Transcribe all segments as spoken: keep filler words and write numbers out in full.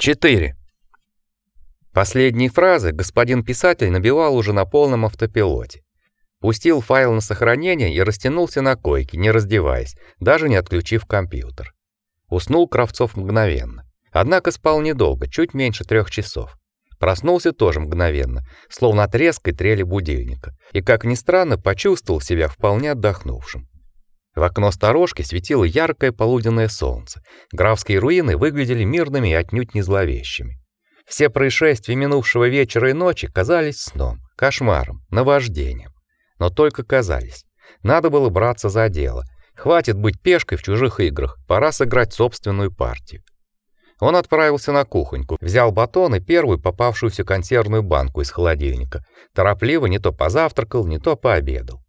четыре. Последние фразы господин писатель набивал уже на полном автопилоте. Пустил файл на сохранение и растянулся на койке, не раздеваясь, даже не отключив компьютер. Уснул Кравцов мгновенно. Однако спал недолго, чуть меньше трех часов. Проснулся тоже мгновенно, словно от резкой трели будильника, и, как ни странно, почувствовал себя вполне отдохнувшим. В окно сторожки светило яркое полуденное солнце. Графские руины выглядели мирными и отнюдь не зловещими. Все происшествия минувшего вечера и ночи казались сном, кошмаром, наваждением. Но только казались. Надо было браться за дело. Хватит быть пешкой в чужих играх, пора сыграть собственную партию. Он отправился на кухоньку, взял батон и первую попавшуюся консервную банку из холодильника. Торопливо не то позавтракал, не то пообедал.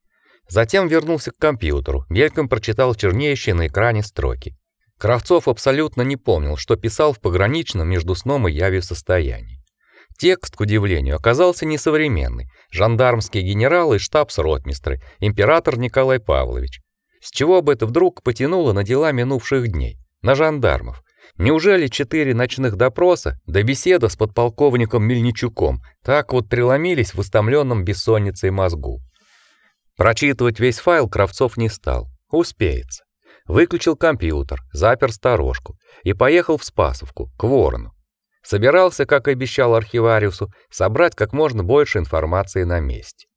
Затем вернулся к компьютеру, мельком прочитал чернеющие на экране строки. Кравцов абсолютно не помнил, что писал в пограничном между сном и явью состоянии. Текст, к удивлению, оказался несовременный. Жандармские генералы и штабс-ротмистры, император Николай Павлович. С чего бы это вдруг потянуло на дела минувших дней? На жандармов. Неужели четыре ночных допроса да беседа с подполковником Мельничуком так вот преломились в истомленном бессонницей мозгу? Прочитывать весь файл Кравцов не стал. Успеется. Выключил компьютер, запер сторожку и поехал в Спасовку, к Ворону. Собирался, как и обещал архивариусу, собрать как можно больше информации на месте.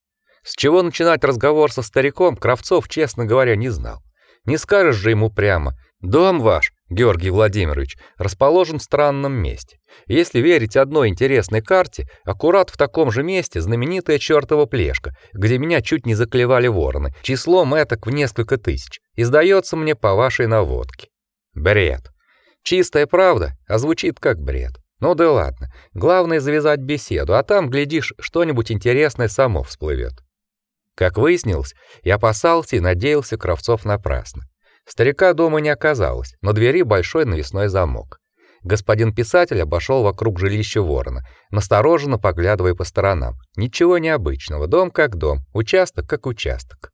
С чего начинать разговор со стариком, Кравцов, честно говоря, не знал. Не скажешь же ему прямо: «Дом ваш, Георгий Владимирович, расположен в странном месте. Если верить одной интересной карте, аккурат в таком же месте знаменитая чёртова Плешка, где меня чуть не заклевали вороны, числом этак в несколько тысяч. И сдается мне по вашей наводке». Бред. Чистая правда, а звучит как бред. Ну да ладно, главное завязать беседу, а там, глядишь, что-нибудь интересное само всплывет. Как выяснилось, я опасался и надеялся Кравцов напрасно. Старика дома не оказалось, на двери большой навесной замок. Господин писатель обошел вокруг жилища Ворона, настороженно поглядывая по сторонам. Ничего необычного, дом как дом, участок как участок.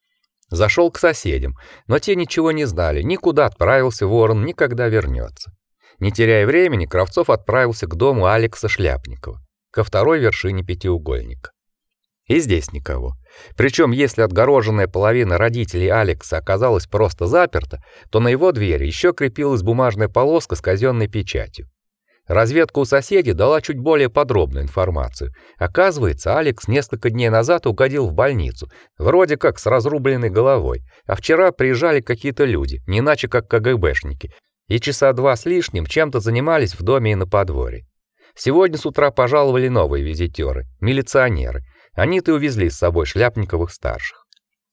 Зашел к соседям, но те ничего не знали, ни куда отправился Ворон, ни когда вернется. Не теряя времени, Кравцов отправился к дому Алекса Шляпникова, ко второй вершине пятиугольника. И здесь никого. Причем, если отгороженная половина родителей Алекса оказалась просто заперта, то на его двери еще крепилась бумажная полоска с казенной печатью. Разведка у соседей дала чуть более подробную информацию. Оказывается, Алекс несколько дней назад угодил в больницу, вроде как с разрубленной головой, а вчера приезжали какие-то люди, не иначе как КГБшники, и часа два с лишним чем-то занимались в доме и на подворье. Сегодня с утра пожаловали новые визитеры, милиционеры. Они-то увезли с собой Шляпниковых-старших.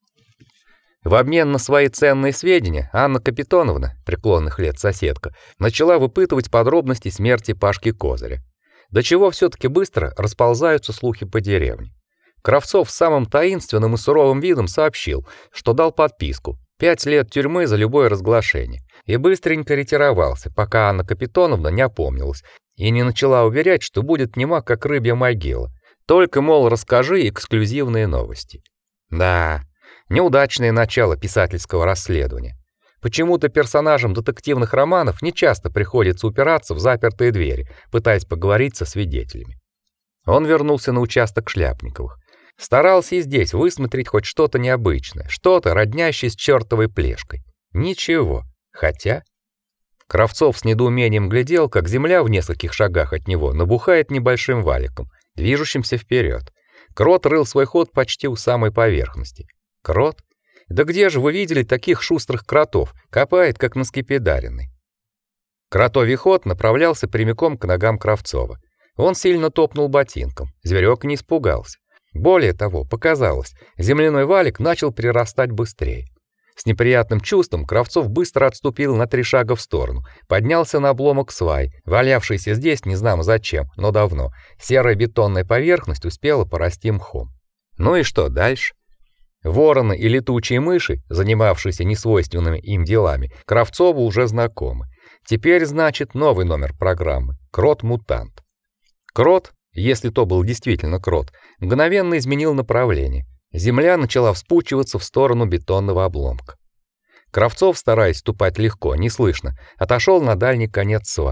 В обмен на свои ценные сведения Анна Капитоновна, преклонных лет соседка, начала выпытывать подробности смерти Пашки Козыря. До чего все-таки быстро расползаются слухи по деревне. Кравцов с самым таинственным и суровым видом сообщил, что дал подписку пять лет тюрьмы за любое разглашение, и быстренько ретировался, пока Анна Капитоновна не опомнилась и не начала уверять, что будет нема как рыбья могила. Только, мол, расскажи эксклюзивные новости. Да, неудачное начало писательского расследования. Почему-то персонажам детективных романов нечасто приходится упираться в запертые двери, пытаясь поговорить со свидетелями. Он вернулся на участок Шляпниковых. Старался и здесь высмотреть хоть что-то необычное, что-то, роднящее с чертовой Плешкой. Ничего. Хотя... Кравцов с недоумением глядел, как земля в нескольких шагах от него набухает небольшим валиком, движущимся вперед. Крот рыл свой ход почти у самой поверхности. Крот? Да где же вы видели таких шустрых кротов? Копает, как на скипидаренный. Кротовий ход направлялся прямиком к ногам Кравцова. Он сильно топнул ботинком. Зверек не испугался. Более того, показалось, земляной валик начал прирастать быстрее. С неприятным чувством Кравцов быстро отступил на три шага в сторону, поднялся на обломок свай, валявшийся здесь не знамо зачем, но давно. Серая бетонная поверхность успела порасти мхом. Ну и что дальше? Вороны и летучие мыши, занимавшиеся несвойственными им делами, Кравцову уже знакомы. Теперь, значит, новый номер программы — Крот-мутант. Крот, если то был действительно крот, мгновенно изменил направление. Земля начала вспучиваться в сторону бетонного обломка. Кравцов, стараясь ступать легко, неслышно, отошел на дальний конец сваи.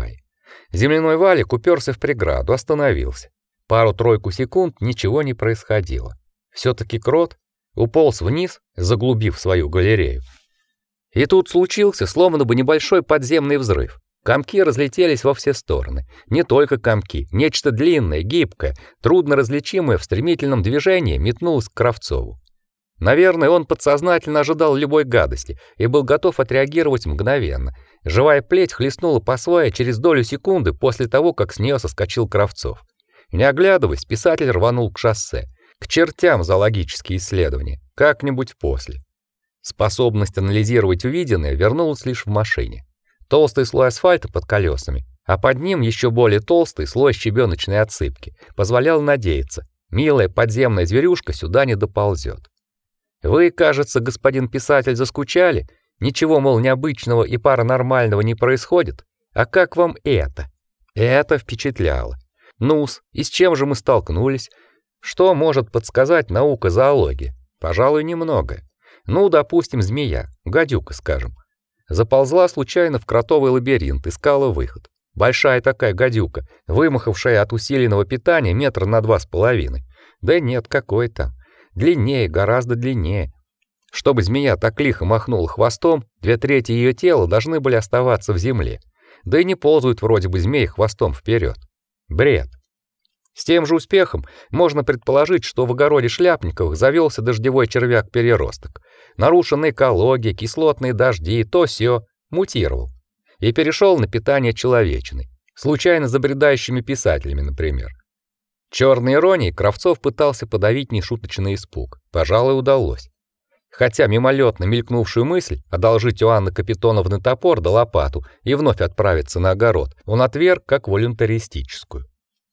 Земляной валик уперся в преграду, остановился. Пару-тройку секунд ничего не происходило. Все-таки крот уполз вниз, заглубив свою галерею. И тут случился словно бы небольшой подземный взрыв. Комки разлетелись во все стороны. Не только комки, нечто длинное, гибкое, трудно различимое в стремительном движении метнулось к Кравцову. Наверное, он подсознательно ожидал любой гадости и был готов отреагировать мгновенно. Живая плеть хлестнула по свае через долю секунды после того, как с нее соскочил Кравцов. Не оглядываясь, писатель рванул к шоссе. К чертям зоологические исследования, как-нибудь после. Способность анализировать увиденное вернулась лишь в машине. Толстый слой асфальта под колесами, а под ним еще более толстый слой щебеночной отсыпки позволял надеяться, милая подземная зверюшка сюда не доползет. Вы, кажется, господин писатель, заскучали? Ничего, мол, необычного и паранормального не происходит? А как вам это? Это впечатляло. Ну-с, и с чем же мы столкнулись? Что может подсказать наука зоологии? Пожалуй, немного. Ну, допустим, змея, гадюка, скажем. Заползла случайно в кротовый лабиринт, искала выход. Большая такая гадюка, вымахавшая от усиленного питания метра на два с половиной. Да нет, какой там. Длиннее, гораздо длиннее. Чтобы змея так лихо махнула хвостом, две трети ее тела должны были оставаться в земле. Да и не ползают вроде бы змеи хвостом вперед. Бред. С тем же успехом можно предположить, что в огороде Шляпниковых завелся дождевой червяк-переросток. Нарушена экология, кислотные дожди, то сё, мутировал. И перешел на питание человечины, случайно забредающими писателями, например. Черной иронией Кравцов пытался подавить нешуточный испуг. Пожалуй, удалось. Хотя мимолетно мелькнувшую мысль одолжить у Анны Капитоновны топор да лопату и вновь отправиться на огород он отверг как волюнтаристическую.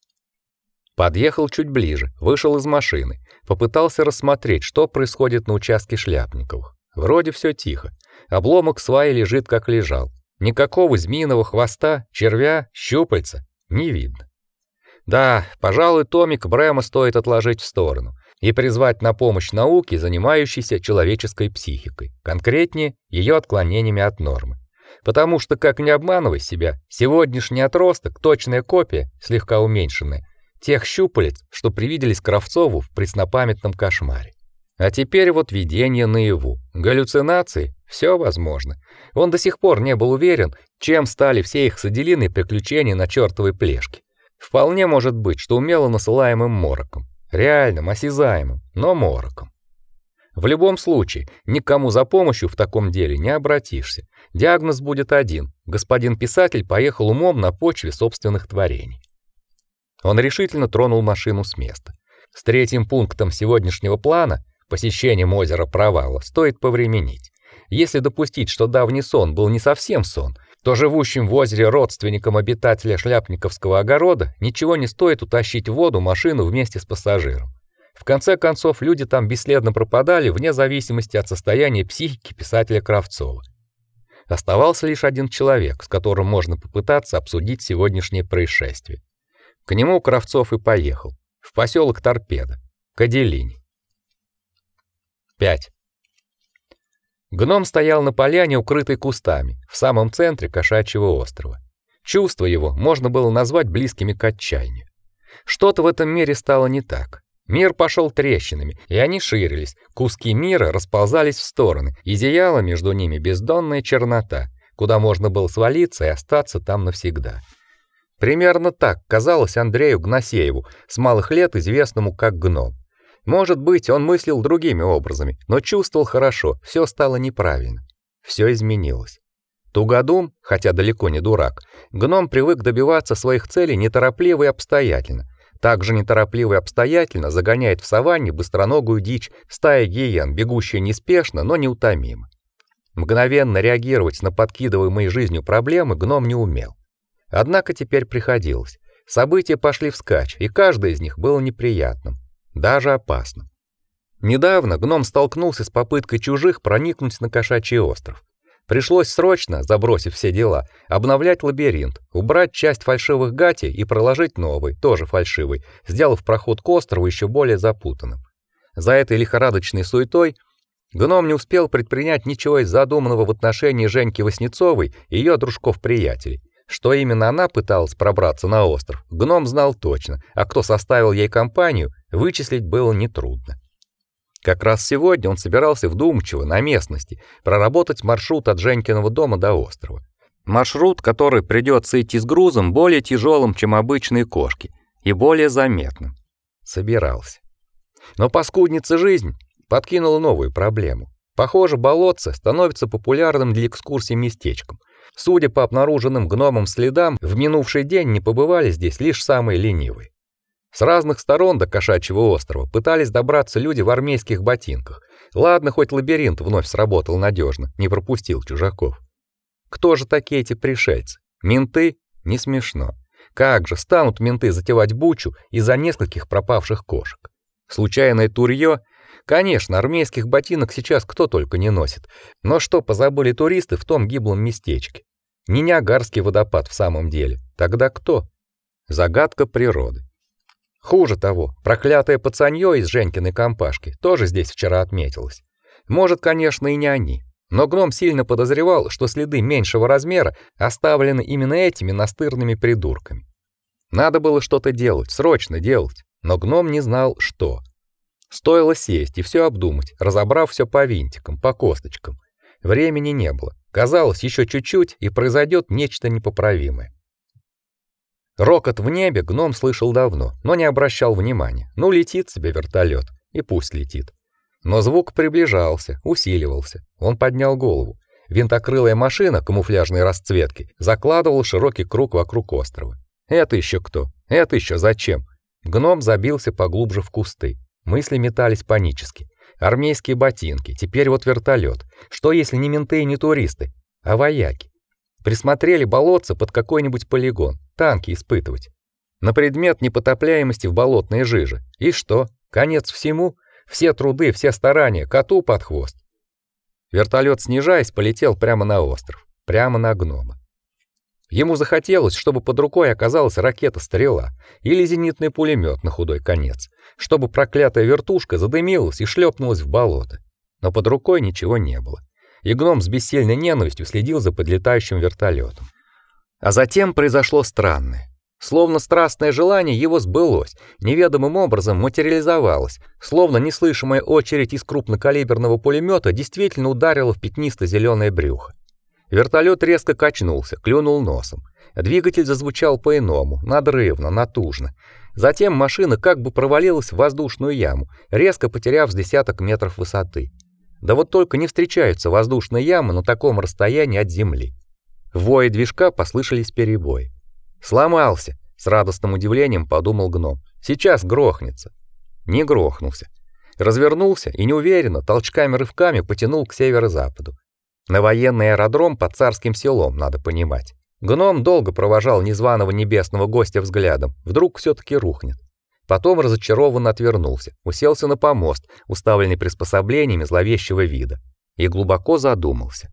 Подъехал чуть ближе, вышел из машины, попытался рассмотреть, что происходит на участке Шляпниковых. Вроде все тихо. Обломок сваи лежит как лежал. Никакого змеиного хвоста, червя, щупальца не видно. Да, пожалуй, томик Брема стоит отложить в сторону и призвать на помощь науке, занимающейся человеческой психикой, конкретнее, ее отклонениями от нормы. Потому что, как не обманывай себя, сегодняшний отросток точная копия, слегка уменьшенная, тех щупалец, что привиделись Кравцову в преснопамятном кошмаре. А теперь вот видение наяву, галлюцинации, все возможно. Он до сих пор не был уверен, чем стали все их с Аделиной приключения на чертовой плешке. Вполне может быть, что умело насылаемым мороком, реальным, осязаемым, но мороком. В любом случае, никому за помощью в таком деле не обратишься. Диагноз будет один: господин писатель поехал умом на почве собственных творений. Он решительно тронул машину с места. С третьим пунктом сегодняшнего плана, посещением озера Провала, стоит повременить. Если допустить, что давний сон был не совсем сон, то живущим в озере родственникам обитателя Шляпниковского огорода ничего не стоит утащить в воду машину вместе с пассажиром. В конце концов, люди там бесследно пропадали вне зависимости от состояния психики писателя Кравцова. Оставался лишь один человек, с которым можно попытаться обсудить сегодняшнее происшествие. К нему Кравцов и поехал, в поселок Торпедо, к Аделине. пять. Гном стоял на поляне, укрытой кустами, в самом центре кошачьего острова. Чувства его можно было назвать близкими к отчаянию. Что-то в этом мире стало не так. Мир пошел трещинами, и они ширились, куски мира расползались в стороны, и зияла между ними бездонная чернота, куда можно было свалиться и остаться там навсегда. Примерно так казалось Андрею Гносееву, с малых лет известному как Гном. Может быть, он мыслил другими образами, но чувствовал хорошо, все стало неправильно. Все изменилось. Тугодум, хотя далеко не дурак, Гном привык добиваться своих целей неторопливо и обстоятельно. Также неторопливо и обстоятельно загоняет в саванне быстроногую дичь стая гиен, бегущая неспешно, но неутомимо. Мгновенно реагировать на подкидываемые жизнью проблемы Гном не умел. Однако теперь приходилось. События пошли вскачь, и каждое из них было неприятным, даже опасным. Недавно Гном столкнулся с попыткой чужих проникнуть на кошачий остров. Пришлось срочно, забросив все дела, обновлять лабиринт, убрать часть фальшивых гатей и проложить новый, тоже фальшивый, сделав проход к острову еще более запутанным. За этой лихорадочной суетой Гном не успел предпринять ничего из задуманного в отношении Женьки Васнецовой и ее дружков-приятелей. Что именно она пыталась пробраться на остров, гном знал точно, а кто составил ей компанию, вычислить было нетрудно. Как раз сегодня он собирался вдумчиво на местности проработать маршрут от Женькиного дома до острова. Маршрут, который придется идти с грузом более тяжелым, чем обычные кошки, и более заметным. Собирался. Но паскудница жизнь подкинула новую проблему. Похоже, болотце становится популярным для экскурсий местечком. Судя по обнаруженным гномом следам, в минувший день не побывали здесь лишь самые ленивые. С разных сторон до Кошачьего острова пытались добраться люди в армейских ботинках. Ладно, хоть лабиринт вновь сработал надежно, не пропустил чужаков. Кто же такие эти пришельцы? Менты? Не смешно. Как же станут менты затевать бучу из-за нескольких пропавших кошек? Случайное турье? Конечно, армейских ботинок сейчас кто только не носит. Но что позабыли туристы в том гиблом местечке? Не Ниагарский водопад в самом деле. Тогда кто? Загадка природы. Хуже того, проклятое пацанье из Женькиной компашки тоже здесь вчера отметилось. Может, конечно, и не они. Но гном сильно подозревал, что следы меньшего размера оставлены именно этими настырными придурками. Надо было что-то делать, срочно делать, но гном не знал, что. Стоило сесть и все обдумать, разобрав все по винтикам, по косточкам. Времени не было. Казалось, еще чуть-чуть, и произойдет нечто непоправимое. Рокот в небе гном слышал давно, но не обращал внимания. Ну, летит себе вертолет, и пусть летит. Но звук приближался, усиливался. Он поднял голову. Винтокрылая машина камуфляжной расцветки закладывала широкий круг вокруг острова. Это еще кто? Это еще зачем? Гном забился поглубже в кусты. Мысли метались панически. Армейские ботинки, теперь вот вертолет. Что если не менты и не туристы, а вояки? Присмотрели болотце под какой-нибудь полигон, танки испытывать. На предмет непотопляемости в болотной жиже. И что? Конец всему? Все труды, все старания коту под хвост. Вертолет, снижаясь, полетел прямо на остров, прямо на гнома. Ему захотелось, чтобы под рукой оказалась ракета-стрела или зенитный пулемет на худой конец, чтобы проклятая вертушка задымилась и шлепнулась в болото. Но под рукой ничего не было. И гном с бессильной ненавистью следил за подлетающим вертолетом. А затем произошло странное. Словно страстное желание его сбылось, неведомым образом материализовалось, словно неслышимая очередь из крупнокалиберного пулемета действительно ударила в пятнисто-зеленое брюхо. Вертолет резко качнулся, клюнул носом. Двигатель зазвучал по-иному, надрывно, натужно. Затем машина как бы провалилась в воздушную яму, резко потеряв с десяток метров высоты. Да вот только не встречаются воздушные ямы на таком расстоянии от земли. В вое движка послышались перебои. «Сломался!» — с радостным удивлением подумал гном. «Сейчас грохнется!» Не грохнулся. Развернулся и неуверенно, толчками-рывками потянул к северо-западу. На военный аэродром под Царским Селом, надо понимать. Гном долго провожал незваного небесного гостя взглядом. Вдруг все-таки рухнет. Потом разочарованно отвернулся, уселся на помост, уставленный приспособлениями зловещего вида, и глубоко задумался.